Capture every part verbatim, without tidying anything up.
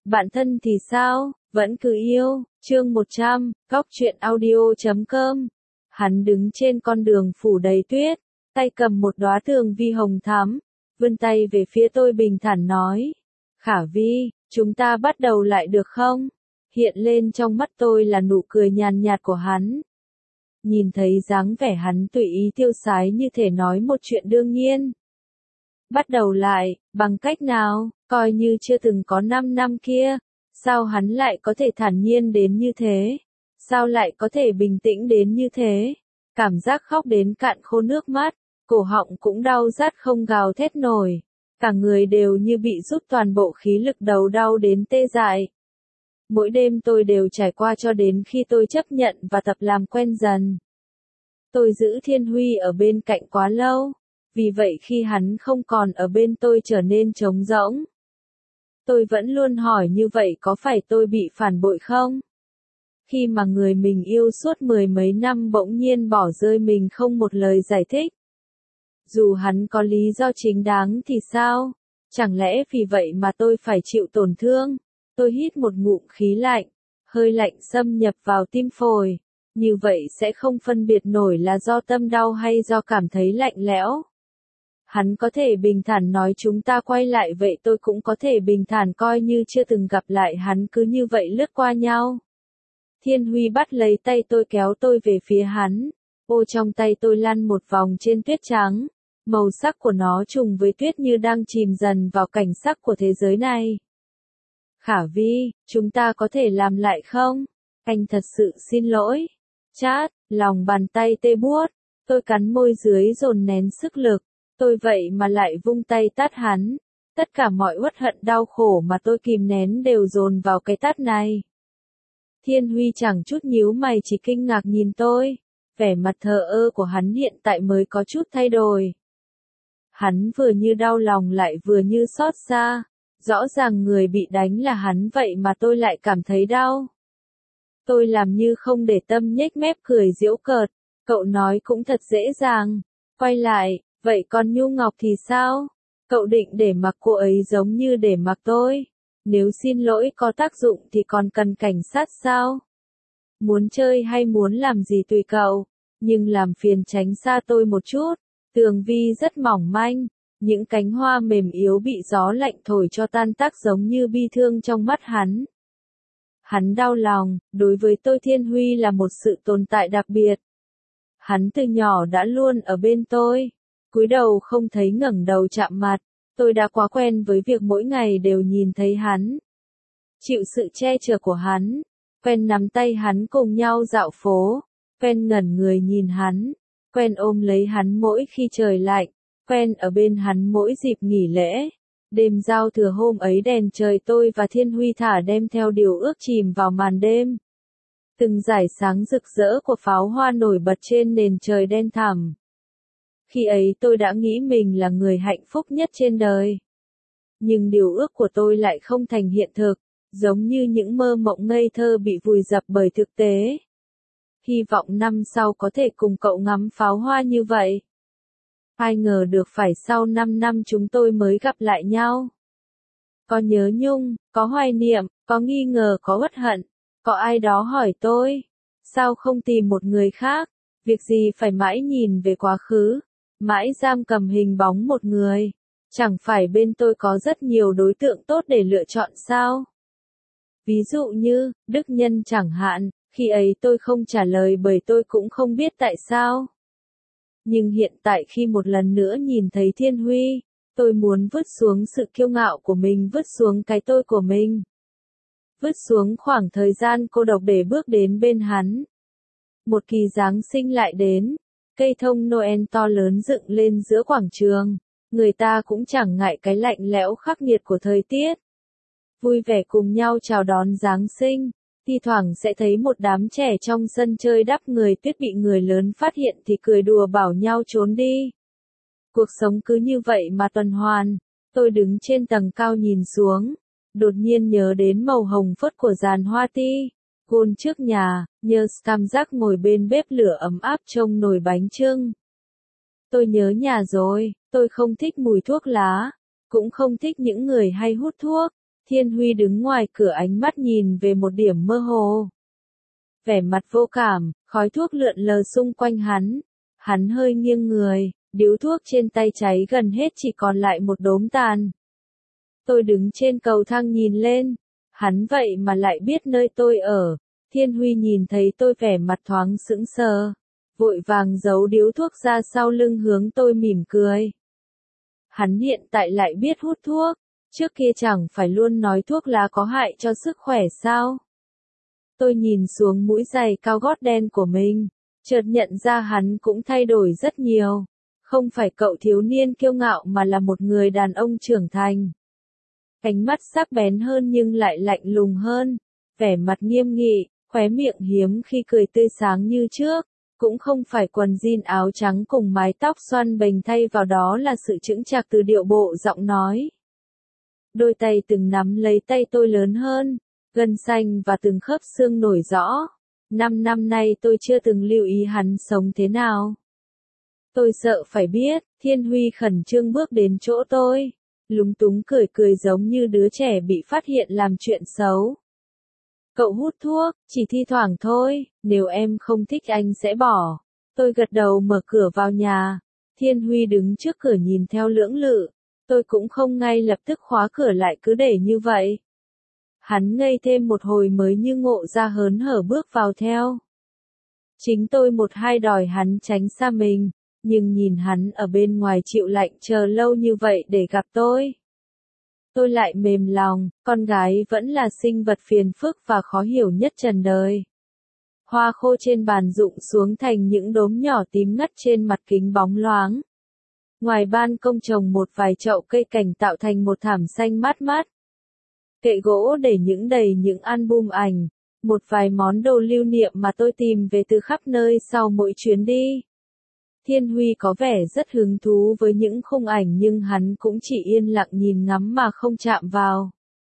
Bạn thân thì sao, vẫn cứ yêu, chương một trăm, góc truyện audio chấm com. Hắn đứng trên con đường phủ đầy tuyết, tay cầm một đóa tường vi hồng thắm, vươn tay về phía tôi bình thản nói. Khả Vi, chúng ta bắt đầu lại được không? Hiện lên trong mắt tôi là nụ cười nhàn nhạt của hắn. Nhìn thấy dáng vẻ hắn tùy ý tiêu sái như thể nói một chuyện đương nhiên. Bắt đầu lại, bằng cách nào, coi như chưa từng có năm năm kia, sao hắn lại có thể thản nhiên đến như thế? Sao lại có thể bình tĩnh đến như thế? Cảm giác khóc đến cạn khô nước mắt, cổ họng cũng đau rát không gào thét nổi. Cả người đều như bị rút toàn bộ khí lực, đầu đau đến tê dại. Mỗi đêm tôi đều trải qua cho đến khi tôi chấp nhận và tập làm quen dần. Tôi giữ Thiên Huy ở bên cạnh quá lâu, vì vậy khi hắn không còn ở bên tôi trở nên trống rỗng. Tôi vẫn luôn hỏi như vậy có phải tôi bị phản bội không? Khi mà người mình yêu suốt mười mấy năm bỗng nhiên bỏ rơi mình không một lời giải thích. Dù hắn có lý do chính đáng thì sao? Chẳng lẽ vì vậy mà tôi phải chịu tổn thương? Tôi hít một ngụm khí lạnh, hơi lạnh xâm nhập vào tim phổi. Như vậy sẽ không phân biệt nổi là do tâm đau hay do cảm thấy lạnh lẽo. Hắn có thể bình thản nói chúng ta quay lại, vậy tôi cũng có thể bình thản coi như chưa từng gặp lại hắn, cứ như vậy lướt qua nhau. Thiên Huy bắt lấy tay tôi kéo tôi về phía hắn. Ô trong tay tôi lăn một vòng trên tuyết trắng. Màu sắc của nó trùng với tuyết như đang chìm dần vào cảnh sắc của thế giới này. Khả Vi, chúng ta có thể làm lại không? Anh thật sự xin lỗi. Chát, lòng bàn tay tê buốt. Tôi cắn môi dưới dồn nén sức lực. Tôi vậy mà lại vung tay tát hắn. Tất cả mọi uất hận đau khổ mà tôi kìm nén đều dồn vào cái tát này. Thiên Huy chẳng chút nhíu mày, chỉ kinh ngạc nhìn tôi. Vẻ mặt thờ ơ của hắn hiện tại mới có chút thay đổi. Hắn vừa như đau lòng lại vừa như xót xa. Rõ ràng người bị đánh là hắn vậy mà tôi lại cảm thấy đau. Tôi làm như không để tâm, nhếch mép cười giễu cợt. Cậu nói cũng thật dễ dàng. Quay lại, vậy còn Nhu Ngọc thì sao? Cậu định để mặc cô ấy giống như để mặc tôi? Nếu xin lỗi có tác dụng thì còn cần cảnh sát sao? Muốn chơi hay muốn làm gì tùy cậu. Nhưng làm phiền tránh xa tôi một chút. Tường vi rất mỏng manh. Những cánh hoa mềm yếu bị gió lạnh thổi cho tan tác giống như bi thương trong mắt hắn. Hắn đau lòng, đối với tôi Thiên Huy là một sự tồn tại đặc biệt. Hắn từ nhỏ đã luôn ở bên tôi. Cúi đầu không thấy ngẩng đầu chạm mặt. Tôi đã quá quen với việc mỗi ngày đều nhìn thấy hắn. Chịu sự che chở của hắn. Quen nắm tay hắn cùng nhau dạo phố. Quen ngẩn người nhìn hắn. Quen ôm lấy hắn mỗi khi trời lạnh. Quen ở bên hắn mỗi dịp nghỉ lễ. Đêm giao thừa hôm ấy đèn trời tôi và Thiên Huy thả đem theo điều ước chìm vào màn đêm. Từng dải sáng rực rỡ của pháo hoa nổi bật trên nền trời đen thẳm. Khi ấy tôi đã nghĩ mình là người hạnh phúc nhất trên đời. Nhưng điều ước của tôi lại không thành hiện thực, giống như những mơ mộng ngây thơ bị vùi dập bởi thực tế. Hy vọng năm sau có thể cùng cậu ngắm pháo hoa như vậy. Ai ngờ được phải sau năm năm chúng tôi mới gặp lại nhau. Có nhớ nhung, có hoài niệm, có nghi ngờ, có uất hận. Có ai đó hỏi tôi, sao không tìm một người khác, việc gì phải mãi nhìn về quá khứ, mãi giam cầm hình bóng một người. Chẳng phải bên tôi có rất nhiều đối tượng tốt để lựa chọn sao? Ví dụ như, Đức Nhân chẳng hạn, khi ấy tôi không trả lời bởi tôi cũng không biết tại sao. Nhưng hiện tại khi một lần nữa nhìn thấy Thiên Huy, tôi muốn vứt xuống sự kiêu ngạo của mình, vứt xuống cái tôi của mình. Vứt xuống khoảng thời gian cô độc để bước đến bên hắn. Một kỳ Giáng sinh lại đến, cây thông Noel to lớn dựng lên giữa quảng trường, người ta cũng chẳng ngại cái lạnh lẽo khắc nghiệt của thời tiết. Vui vẻ cùng nhau chào đón Giáng sinh, thi thoảng sẽ thấy một đám trẻ trong sân chơi đắp người tuyết bị người lớn phát hiện thì cười đùa bảo nhau trốn đi. Cuộc sống cứ như vậy mà tuần hoàn, tôi đứng trên tầng cao nhìn xuống. Đột nhiên nhớ đến màu hồng phớt của giàn hoa ti, gôn trước nhà, nhớ cảm giác ngồi bên bếp lửa ấm áp trông nồi bánh chưng. Tôi nhớ nhà rồi, tôi không thích mùi thuốc lá, cũng không thích những người hay hút thuốc, Thiên Huy đứng ngoài cửa ánh mắt nhìn về một điểm mơ hồ. Vẻ mặt vô cảm, khói thuốc lượn lờ xung quanh hắn. Hắn hơi nghiêng người, điếu thuốc trên tay cháy gần hết chỉ còn lại một đốm tàn. Tôi đứng trên cầu thang nhìn lên. Hắn vậy mà lại biết nơi tôi ở. Thiên Huy nhìn thấy tôi vẻ mặt thoáng sững sờ. Vội vàng giấu điếu thuốc ra sau lưng hướng tôi mỉm cười. Hắn hiện tại lại biết hút thuốc. Trước kia chẳng phải luôn nói thuốc lá có hại cho sức khỏe sao? Tôi nhìn xuống mũi giày cao gót đen của mình. Chợt nhận ra hắn cũng thay đổi rất nhiều. Không phải cậu thiếu niên kiêu ngạo mà là một người đàn ông trưởng thành. Ánh mắt sắc bén hơn nhưng lại lạnh lùng hơn. Vẻ mặt nghiêm nghị, khóe miệng hiếm khi cười tươi sáng như trước. Cũng không phải quần jean áo trắng cùng mái tóc xoăn bềnh, thay vào đó là sự chững chạc từ điệu bộ giọng nói. Đôi tay từng nắm lấy tay tôi lớn hơn, gân xanh và từng khớp xương nổi rõ. Năm năm nay tôi chưa từng lưu ý hắn sống thế nào. Tôi sợ phải biết. Thiên Huy khẩn trương bước đến chỗ tôi, lúng túng cười cười giống như đứa trẻ bị phát hiện làm chuyện xấu. Cậu hút thuốc, chỉ thi thoảng thôi, nếu em không thích anh sẽ bỏ. Tôi gật đầu mở cửa vào nhà. Thiên Huy đứng trước cửa nhìn theo lưỡng lự. Tôi cũng không ngay lập tức khóa cửa lại, cứ để như vậy. Hắn ngây thêm một hồi mới như ngộ ra, hớn hở bước vào theo. Chính tôi một hai đòi hắn tránh xa mình, nhưng nhìn hắn ở bên ngoài chịu lạnh chờ lâu như vậy để gặp tôi. Tôi lại mềm lòng, con gái vẫn là sinh vật phiền phức và khó hiểu nhất trần đời. Hoa khô trên bàn rụng xuống thành những đốm nhỏ tím ngắt trên mặt kính bóng loáng. Ngoài ban công trồng một vài chậu cây cảnh tạo thành một thảm xanh mát mát. Kệ gỗ để những đầy những album ảnh, một vài món đồ lưu niệm mà tôi tìm về từ khắp nơi sau mỗi chuyến đi. Thiên Huy có vẻ rất hứng thú với những khung ảnh nhưng hắn cũng chỉ yên lặng nhìn ngắm mà không chạm vào.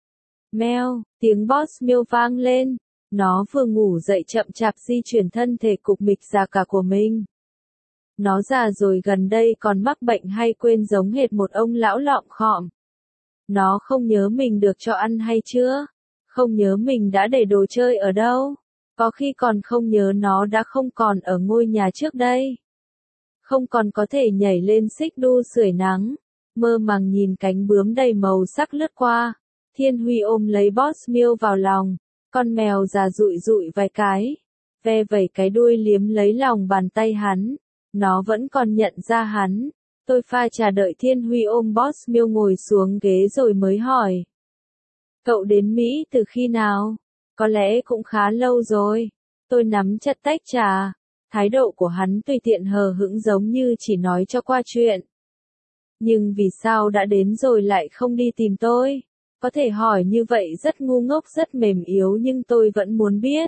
Meo, tiếng boss Miêu vang lên. Nó vừa ngủ dậy chậm chạp di chuyển thân thể cục mịch già cả của mình. Nó già rồi, gần đây còn mắc bệnh hay quên giống hệt một ông lão lọm khọm. Nó không nhớ mình được cho ăn hay chưa, không nhớ mình đã để đồ chơi ở đâu, có khi còn không nhớ nó đã không còn ở ngôi nhà trước đây. Không còn có thể nhảy lên xích đu sưởi nắng, mơ màng nhìn cánh bướm đầy màu sắc lướt qua. Thiên Huy ôm lấy Boss Miêu vào lòng, con mèo già dụi dụi vài cái, ve vẩy cái đuôi liếm lấy lòng bàn tay hắn. Nó vẫn còn nhận ra hắn. Tôi pha trà đợi Thiên Huy ôm Boss Miêu ngồi xuống ghế rồi mới hỏi. Cậu đến Mỹ từ khi nào? Có lẽ cũng khá lâu rồi. Tôi nắm chặt tách trà. Thái độ của hắn tùy tiện hờ hững giống như chỉ nói cho qua chuyện. Nhưng vì sao đã đến rồi lại không đi tìm tôi? Có thể hỏi như vậy rất ngu ngốc, rất mềm yếu, nhưng tôi vẫn muốn biết.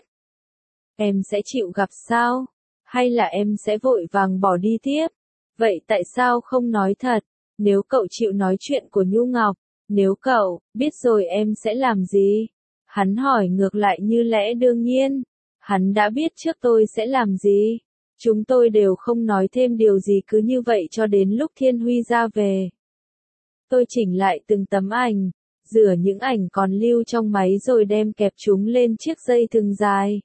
Em sẽ chịu gặp sao? Hay là em sẽ vội vàng bỏ đi tiếp? Vậy tại sao không nói thật? Nếu cậu chịu nói chuyện của Nhu Ngọc, nếu cậu biết rồi em sẽ làm gì? Hắn hỏi ngược lại như lẽ đương nhiên. Hắn đã biết trước tôi sẽ làm gì. Chúng tôi đều không nói thêm điều gì, cứ như vậy cho đến lúc Thiên Huy ra về. Tôi chỉnh lại từng tấm ảnh, rửa những ảnh còn lưu trong máy rồi đem kẹp chúng lên chiếc dây thừng dài.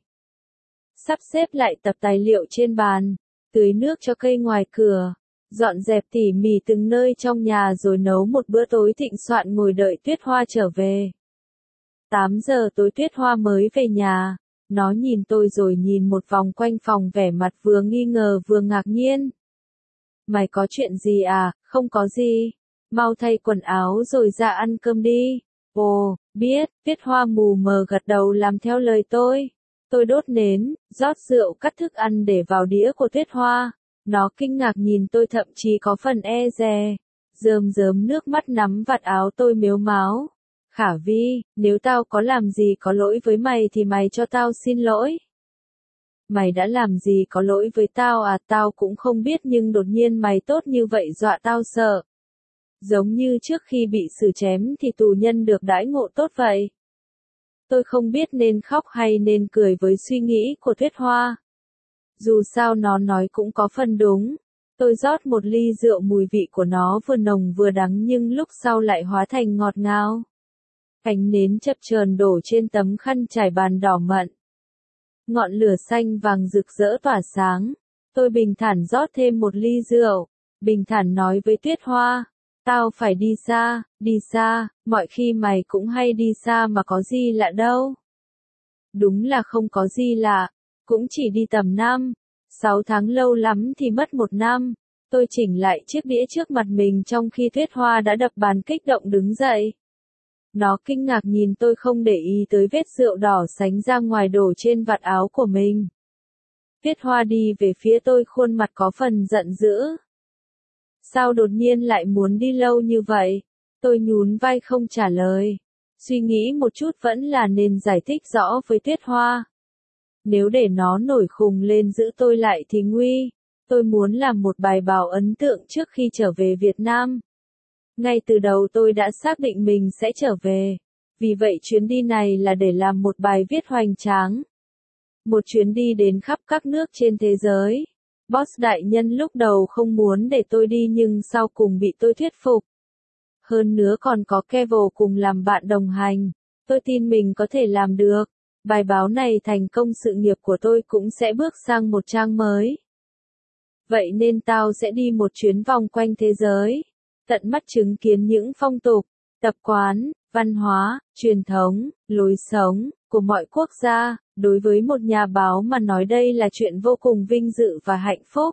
Sắp xếp lại tập tài liệu trên bàn, tưới nước cho cây ngoài cửa, dọn dẹp tỉ mỉ từng nơi trong nhà rồi nấu một bữa tối thịnh soạn ngồi đợi Tuyết Hoa trở về. tám giờ tối Tuyết Hoa mới về nhà, nó nhìn tôi rồi nhìn một vòng quanh phòng, vẻ mặt vừa nghi ngờ vừa ngạc nhiên. Mày có chuyện gì à? Không có gì. Mau thay quần áo rồi ra ăn cơm đi. Ồ, biết. Tuyết Hoa mù mờ gật đầu làm theo lời tôi. Tôi đốt nến, rót rượu, cắt thức ăn để vào đĩa của Tuyết Hoa. Nó kinh ngạc nhìn tôi, thậm chí có phần e dè. Rơm rớm nước mắt nắm vạt áo tôi mếu máo. Khả Vi, nếu tao có làm gì có lỗi với mày thì mày cho tao xin lỗi. Mày đã làm gì có lỗi với tao à? Tao cũng không biết, nhưng đột nhiên mày tốt như vậy dọa tao sợ. Giống như trước khi bị xử chém thì tù nhân được đãi ngộ tốt vậy. Tôi không biết nên khóc hay nên cười với suy nghĩ của Tuyết Hoa. Dù sao nó nói cũng có phần đúng. Tôi rót một ly rượu, mùi vị của nó vừa nồng vừa đắng nhưng lúc sau lại hóa thành ngọt ngào. Ánh nến chập chờn đổ trên tấm khăn trải bàn đỏ mận. Ngọn lửa xanh vàng rực rỡ tỏa sáng. Tôi bình thản rót thêm một ly rượu. Bình thản nói với Tuyết Hoa. Tao phải đi xa, đi xa, mọi khi mày cũng hay đi xa mà có gì lạ đâu. Đúng là không có gì lạ, cũng chỉ đi tầm năm, sáu tháng lâu lắm thì mất một năm. Tôi chỉnh lại chiếc đĩa trước mặt mình trong khi Tuyết Hoa đã đập bàn kích động đứng dậy. Nó kinh ngạc nhìn tôi không để ý tới vết rượu đỏ sánh ra ngoài đổ trên vạt áo của mình. Tuyết Hoa đi về phía tôi khuôn mặt có phần giận dữ. Sao đột nhiên lại muốn đi lâu như vậy? Tôi nhún vai không trả lời. Suy nghĩ một chút vẫn là nên giải thích rõ với Tuyết Hoa. Nếu để nó nổi khùng lên giữ tôi lại thì nguy. Tôi muốn làm một bài báo ấn tượng trước khi trở về Việt Nam. Ngay từ đầu tôi đã xác định mình sẽ trở về. Vì vậy chuyến đi này là để làm một bài viết hoành tráng. Một chuyến đi đến khắp các nước trên thế giới. Boss đại nhân lúc đầu không muốn để tôi đi nhưng sau cùng bị tôi thuyết phục. Hơn nữa còn có Kevin cùng làm bạn đồng hành. Tôi tin mình có thể làm được. Bài báo này thành công sự nghiệp của tôi cũng sẽ bước sang một trang mới. Vậy nên tao sẽ đi một chuyến vòng quanh thế giới. Tận mắt chứng kiến những phong tục, tập quán, văn hóa, truyền thống, lối sống của mọi quốc gia. Đối với một nhà báo mà nói đây là chuyện vô cùng vinh dự và hạnh phúc.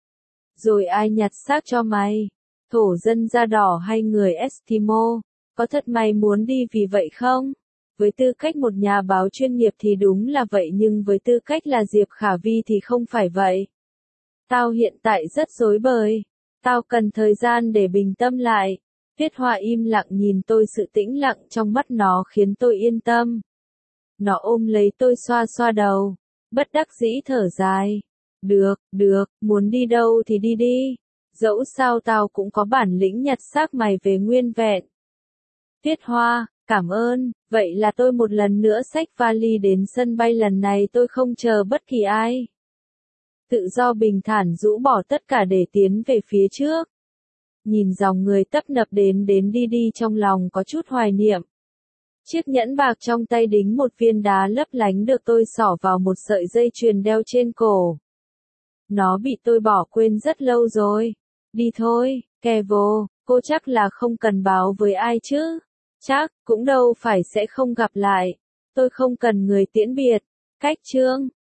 Rồi ai nhặt xác cho mày? Thổ dân da đỏ hay người Eskimo? Có thật mày muốn đi vì vậy không? Với tư cách một nhà báo chuyên nghiệp thì đúng là vậy nhưng với tư cách là Diệp Khả Vi thì không phải vậy. Tao hiện tại rất rối bời. Tao cần thời gian để bình tâm lại. Tuyết Hoa im lặng nhìn tôi, sự tĩnh lặng trong mắt nó khiến tôi yên tâm. Nó ôm lấy tôi xoa xoa đầu. Bất đắc dĩ thở dài. Được, được, muốn đi đâu thì đi đi. Dẫu sao tao cũng có bản lĩnh nhặt xác mày về nguyên vẹn. Tuyết Hoa, cảm ơn. Vậy là tôi một lần nữa xách vali đến sân bay, lần này tôi không chờ bất kỳ ai. Tự do bình thản rũ bỏ tất cả để tiến về phía trước. Nhìn dòng người tấp nập đến đến đi đi trong lòng có chút hoài niệm. Chiếc nhẫn bạc trong tay đính một viên đá lấp lánh được tôi xỏ vào một sợi dây chuyền đeo trên cổ. Nó bị tôi bỏ quên rất lâu rồi. Đi thôi, Kevo, cô chắc là không cần báo với ai chứ? Chắc, cũng đâu phải sẽ không gặp lại. Tôi không cần người tiễn biệt. Cách chương.